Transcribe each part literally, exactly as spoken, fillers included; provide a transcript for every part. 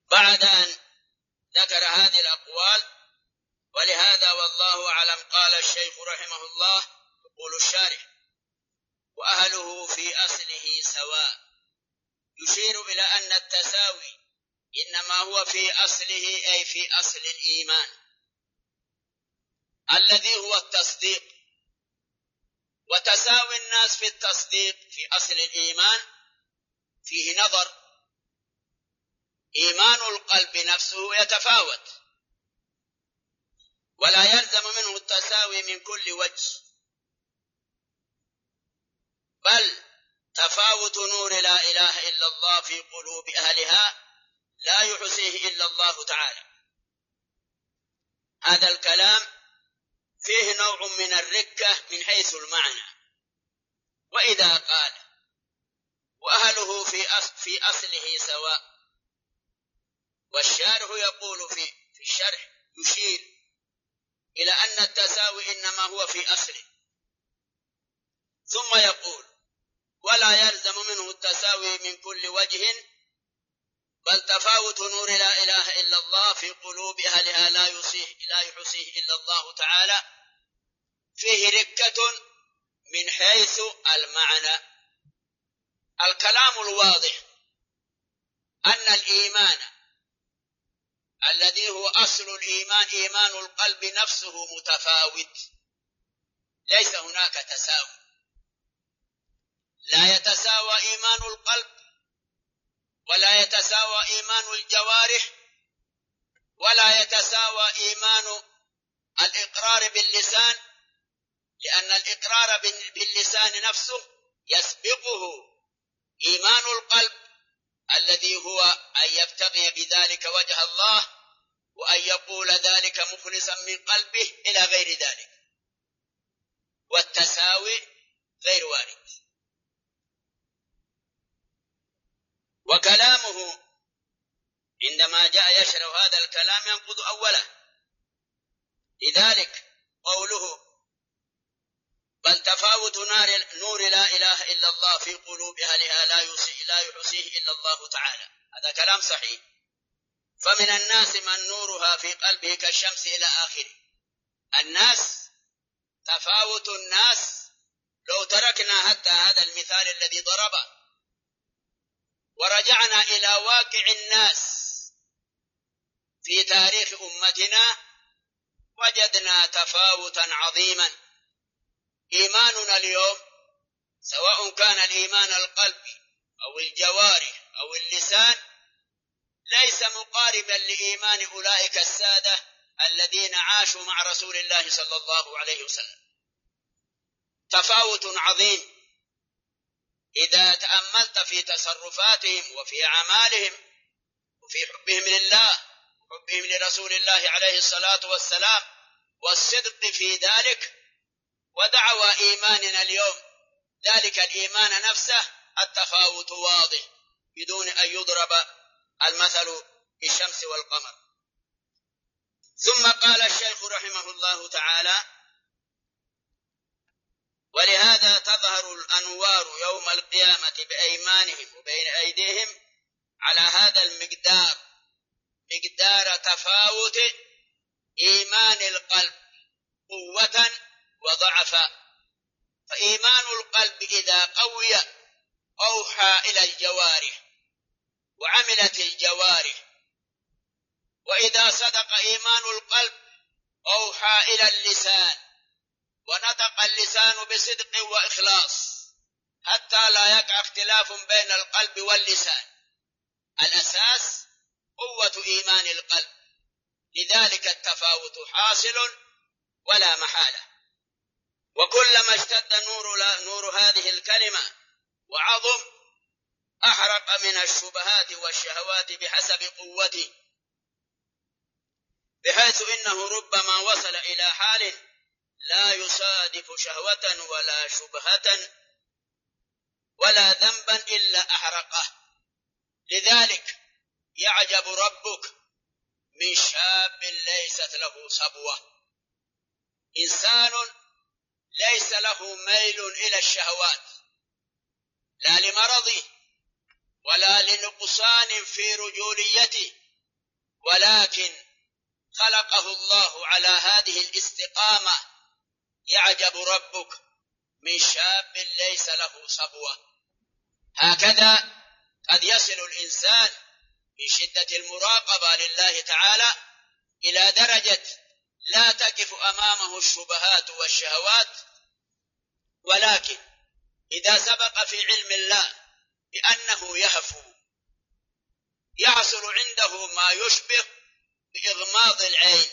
بعد أن ذكر هذه الأقوال، ولهذا والله أعلم قال الشيخ رحمه الله يقول الشارح: وأهله في أصله سواء، يشير إلى أن التساوي إنما هو في أصله، أي في أصل الإيمان الذي هو التصديق. وتساوي الناس في التصديق في أصل الإيمان فيه نظر. إيمان القلب نفسه يتفاوت، ولا يلزم منه التساوي من كل وجه، بل تفاوت نور لا إله إلا الله في قلوب أهلها لا يحصيه إلا الله تعالى. هذا الكلام فيه نوع من الركة من حيث المعنى. وإذا قال وأهله في في أصله سواء، والشارح يقول في في الشرح يشير إلى أن التساوي إنما هو في أصله، ثم يقول ولا يلزم منه التساوي من كل وجه، بل تفاوت نور لا إله إلا الله في قلوب أهلها لا يحصيه لا يحصيه إلا الله تعالى، فيه ركة من حيث المعنى. الكلام الواضح أن الإيمان الذي هو أصل الإيمان إيمان القلب نفسه متفاوت، ليس هناك تساوي. لا يتساوى إيمان القلب، ولا يتساوى إيمان الجوارح، ولا يتساوى إيمان الإقرار باللسان، لأن الإقرار باللسان نفسه يسبقه إيمان القلب الذي هو أن يبتغي بذلك وجه الله، وأن يقول ذلك مخلصا من قلبه إلى غير ذلك. والتساوي غير وارد. وكلامه عندما جاء يشرح هذا الكلام ينقض أوله، لذلك قوله بل تفاوت نور لا إله إلا الله في قلوب أهلها لا يحصيه إلا الله تعالى، هذا كلام صحيح. فمن الناس من نورها في قلبه كالشمس إلى آخره. الناس تفاوت الناس، لو تركنا حتى هذا المثال الذي ضربه ورجعنا إلى واقع الناس في تاريخ أمتنا وجدنا تفاوتا عظيما. إيماننا اليوم سواء كان الإيمان القلبي أو الجوارح أو اللسان ليس مقاربا لإيمان أولئك السادة الذين عاشوا مع رسول الله صلى الله عليه وسلم. تفاوت عظيم إذا تأملت في تصرفاتهم وفي أعمالهم وفي حبهم لله وحبهم لرسول الله عليه الصلاة والسلام والصدق في ذلك. ودعوى إيماننا اليوم ذلك الإيمان نفسه التفاوت واضح بدون أن يضرب المثل بالشمس والقمر. ثم قال الشيخ رحمه الله تعالى: ولهذا تظهر الأنوار يوم القيامة بأيمانهم وبين أيديهم على هذا المقدار، مقدار تفاوت إيمان القلب قوة وضعفا. فإيمان القلب إذا قوي أوحى إلى الجوارح وعملت الجوارح، وإذا صدق إيمان القلب أوحى إلى اللسان ونطق اللسان بصدق وإخلاص حتى لا يقع اختلاف بين القلب واللسان. الأساس قوة إيمان القلب، لذلك التفاوت حاصل ولا محالة. وكلما اشتد نور, نور هذه الكلمة وعظم أحرق من الشبهات والشهوات بحسب قوته، بحيث إنه ربما وصل إلى حال لا يصادف شهوة ولا شبهة ولا ذنبا إلا أحرقه. لذلك يعجب ربك من شاب ليست له صبوة، إنسان ليس له ميل إلى الشهوات لا لمرضه ولا لنقصان في رجوليته ولكن خلقه الله على هذه الاستقامة. يعجب ربك من شاب ليس له صبوة. هكذا قد يصل الإنسان من شدة المراقبة لله تعالى إلى درجة لا تقف أمامه الشبهات والشهوات، ولكن إذا سبق في علم الله بأنه يهفو يحصل عنده ما يشبه بإغماض العين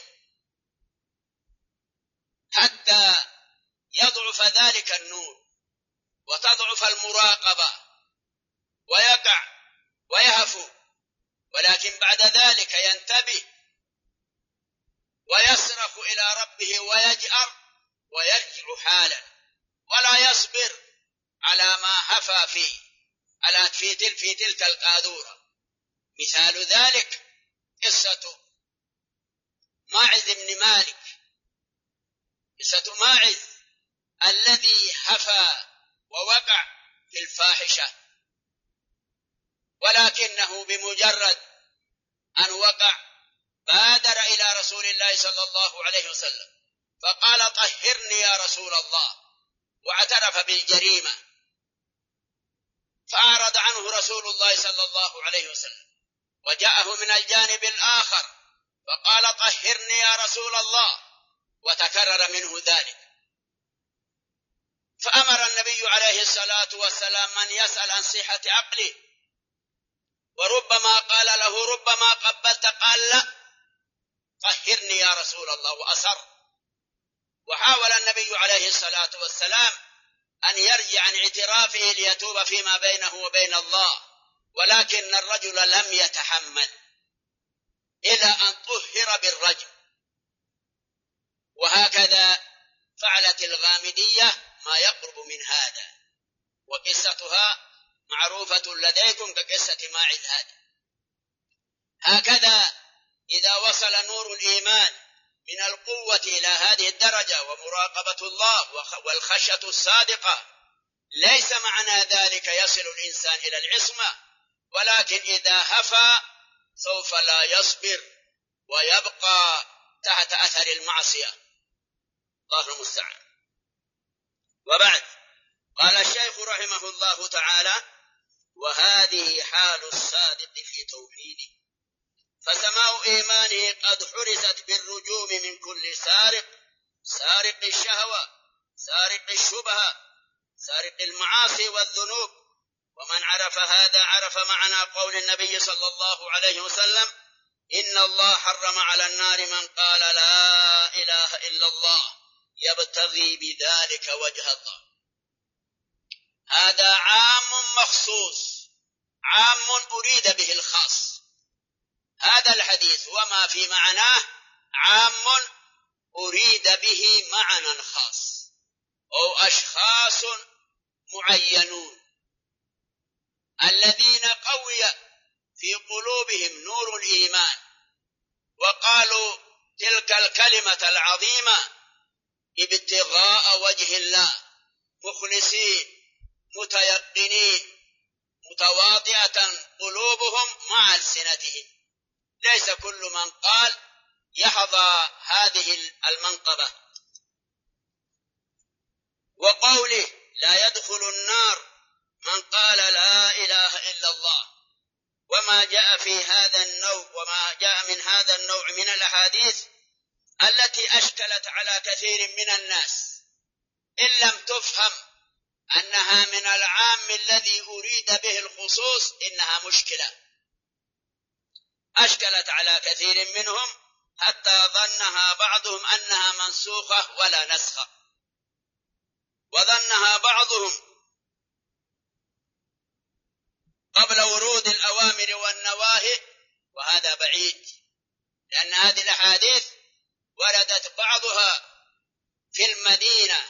حتى يضعف ذلك النور وتضعف المراقبة ويقع ويهفو، ولكن بعد ذلك ينتبه ويصرخ إلى ربه ويجأر ويرجع حالا ولا يصبر على ما هفى فيه على في تلك, في تلك القاذورة. مثال ذلك قصة ماعز بن مالك، قصة ماعز الذي هفى ووقع في الفاحشة، ولكنه بمجرد أن وقع بادر إلى رسول الله صلى الله عليه وسلم فقال طهرني يا رسول الله، واعترف بالجريمة، فأعرض عنه رسول الله صلى الله عليه وسلم وجاءه من الجانب الآخر فقال طهرني يا رسول الله، وتكرر منه ذلك. فأمر النبي عليه الصلاة والسلام من يسأل عن صحة عقله، وربما قال له ربما قبلت، قال لا طهرني يا رسول الله، وأصر. وحاول النبي عليه الصلاة والسلام أن يرجع عن اعترافه ليتوب فيما بينه وبين الله، ولكن الرجل لم يتحمل إلى أن طهر بالرجم. وهكذا فعلت الغامدية ما يقرب من هذا، وقصتها معروفة لديكم كقصة ماعز هذا. هكذا إذا وصل نور الإيمان من القوة إلى هذه الدرجة ومراقبة الله والخشية الصادقة، ليس معنى ذلك يصل الإنسان إلى العصمة، ولكن إذا هفى سوف لا يصبر ويبقى تحت أثر المعصية. الله المستعان. وبعد، قال الشيخ رحمه الله تعالى: وهذه حال الصادق في توحيده، فسماء إيمانه قد حرست بالرجوم من كل سارق، سارق الشهوة، سارق الشبهة، سارق المعاصي والذنوب. ومن عرف هذا عرف معنى قول النبي صلى الله عليه وسلم: إن الله حرم على النار من قال لا إله إلا الله يبتغي بذلك وجه الله. هذا عام مخصوص، عام أريد به الخاص. هذا الحديث وما في معناه عام أريد به معنى خاص، أو أشخاص معينون الذين قوي في قلوبهم نور الإيمان وقالوا تلك الكلمة العظيمة ابتغاء وجه الله، مخلصين متيقنين متواضعة قلوبهم مع ألسنتهم. ليس كل من قال يحظى هذه المنقبة. وقوله لا يدخل النار من قال لا إله إلا الله، وما جاء في هذا النوع وما جاء من هذا النوع من الأحاديث التي أشكلت على كثير من الناس، إن لم تفهم أنها من العام الذي أريد به الخصوص إنها مشكلة. أشكلت على كثير منهم حتى ظنها بعضهم أنها منسوخة ولا نسخة، وظنها بعضهم قبل ورود الأوامر والنواهي، وهذا بعيد، لأن هذه الأحاديث وردت بعضها في المدينة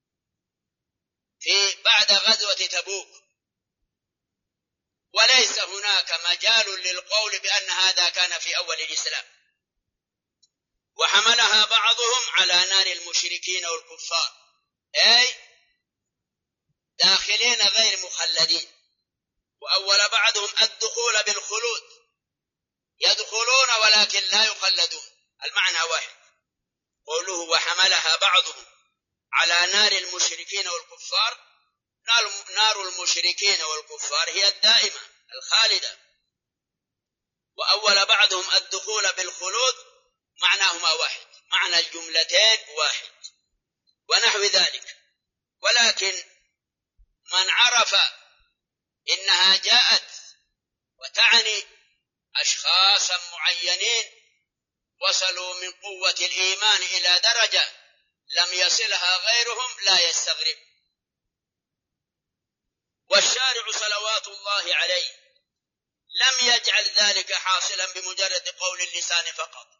في بعد غزوة تبوك، وليس هناك مجال للقول بأن هذا كان في أول الإسلام. وحملها بعضهم على نار المشركين والكفار، أي داخلين غير مخلدين، وأول بعضهم الدخول بالخلود، يدخلون ولكن ولكن لا يخلدون، المعنى واحد. قوله وحملها بعضهم على نار المشركين والكفار، نار المشركين والكفار هي الدائمة الخالدة، وأول بعضهم الدخول بالخلود، معناهما واحد، معنى الجملتين واحد ونحو ذلك. ولكن من عرف إنها جاءت وتعني أشخاصا معينين وصلوا من قوة الإيمان إلى درجة لم يصلها غيرهم لا يستغرب. والشارع صلوات الله عليه لم يجعل ذلك حاصلا بمجرد قول اللسان فقط،